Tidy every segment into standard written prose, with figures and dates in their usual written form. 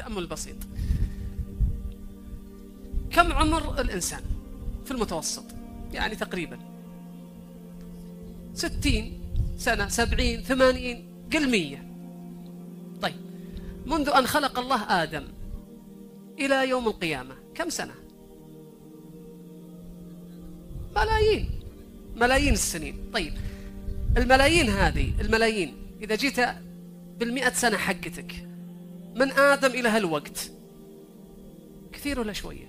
تأمل بسيط. كم عمر الإنسان في المتوسط؟ يعني تقريبا 60 سنة، 70، 80، قل 100. طيب منذ أن خلق الله آدم إلى يوم القيامة كم سنة؟ ملايين السنين. طيب الملايين هذه، الملايين، إذا جيت بال100 سنة حقتك من آدم إلى هالوقت، كثير ولا شوية؟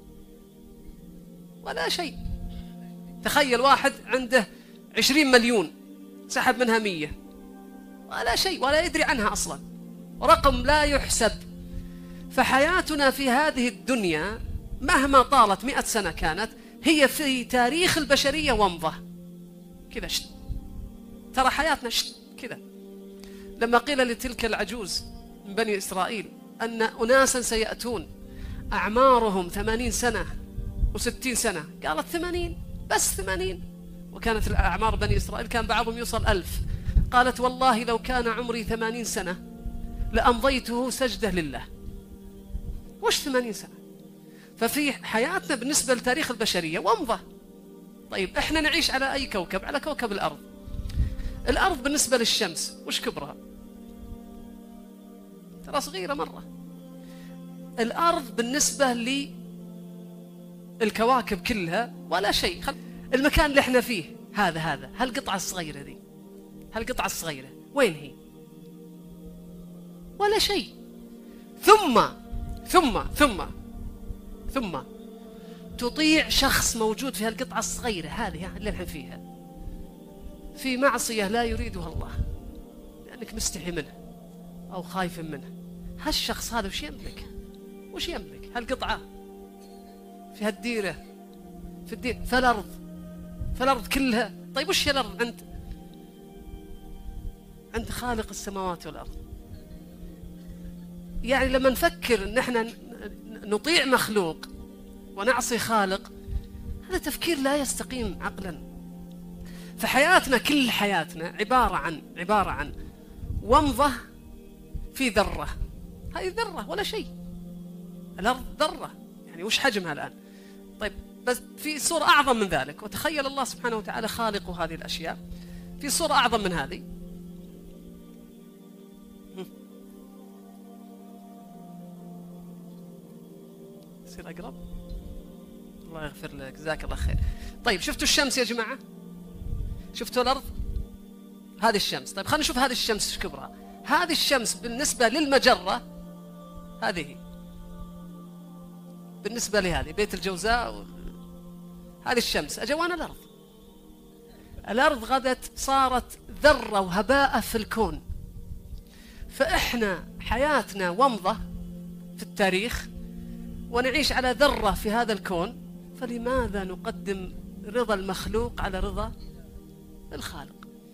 ولا شيء. تخيل واحد عنده 20 مليون سحب منها 100، ولا شيء، ولا يدري عنها أصلا، رقم لا يحسب. فحياتنا في هذه الدنيا مهما طالت 100 سنة كانت، هي في تاريخ البشرية ومضة كذا ترى حياتنا كذا. لما قيل لتلك العجوز من بني إسرائيل أن أناسا سيأتون أعمارهم 80 سنة و60 سنة، قالت 80 بس 80. وكانت الأعمار بني إسرائيل كان بعضهم يوصل 1000. قالت والله لو كان عمري 80 سنة لأمضيته سجدة لله. وش 80 سنة؟ ففي حياتنا بالنسبة لتاريخ البشرية ومضة. طيب احنا نعيش على أي كوكب؟ على كوكب الأرض. الأرض بالنسبة للشمس وش كبرها؟ ترى صغيرة مرة. الأرض بالنسبة للكواكب كلها ولا شيء. المكان اللي احنا فيه هذا هالقطعة الصغيرة ذي، هالقطعة الصغيرة وين هي؟ ولا شيء. ثم تطيع شخص موجود في هالقطعة الصغيرة هذه اللي احنا فيها في معصية لا يريدها الله، لأنك مستحي منه أو خايف منه. هالشخص هذا وش يملك؟ هالقطعة في هالديرة، في الديرة، فالأرض كلها. طيب وش هي الأرض عند خالق السماوات والأرض؟ يعني لما نفكر ان احنا نطيع مخلوق ونعصي خالق، هذا تفكير لا يستقيم عقلا. فحياتنا، كل حياتنا عبارة عن ومضة في ذرة. هذه ذرة ولا شيء. الأرض ذرة، يعني وش حجمها الآن؟ طيب بس في صورة أعظم من ذلك. وتخيل الله سبحانه وتعالى خالق هذه الأشياء في صورة أعظم من هذه. يصير أقرب؟ الله يغفر لك، جزاك الله خير. طيب شفتوا الشمس يا جماعة؟ شفتوا الأرض؟ هذه الشمس. طيب خلينا نشوف هذه الشمس ايش كبرها. هذه الشمس بالنسبة للمجرة هذه، بالنسبة لهذه بيت الجوزاء، هذه الشمس أجوان الأرض غدت صارت ذرة وهباء في الكون. فإحنا حياتنا ومضة في التاريخ ونعيش على ذرة في هذا الكون. فلماذا نقدم رضا المخلوق على رضا الخالق؟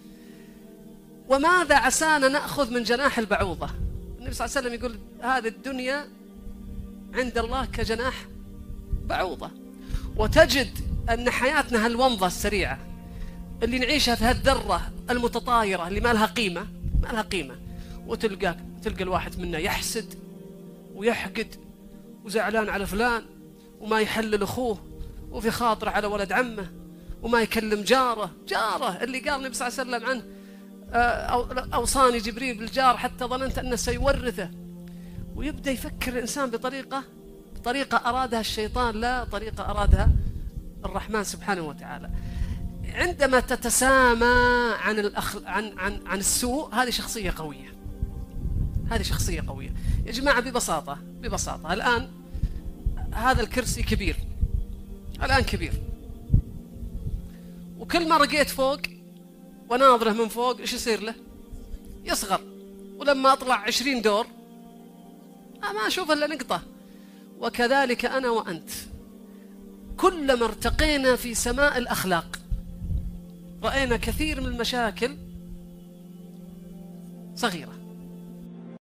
وماذا عسانا نأخذ من جناح البعوضة؟ النبي صلى الله عليه وسلم يقول هذه الدنيا عند الله كجناح بعوضة. وتجد أن حياتنا هالومضة السريعة اللي نعيشها في هالذرة المتطايرة اللي ما لها قيمة، وتلقى الواحد منا يحسد ويحقد وزعلان على فلان، وما يحلل أخوه، وفي خاطره على ولد عمه، وما يكلم جاره اللي قال النبي صلى الله عليه وسلم عنه أوصاني جبريل بالجار حتى ظننت أنه سيورثه. ويبدأ يفكر الإنسان بطريقة أرادها الشيطان، لا طريقة أرادها الرحمن سبحانه وتعالى. عندما تتسامى عن السوء، هذه شخصية قوية. يا جماعة ببساطة الآن هذا الكرسي كبير، وكل ما رقيت فوق وناظره من فوق إيش يصير له؟ يصغر. ولما أطلع 20 دور ما أشوف إلا نقطة. وكذلك أنا وأنت، كلما ارتقينا في سماء الأخلاق رأينا كثير من المشاكل صغيرة.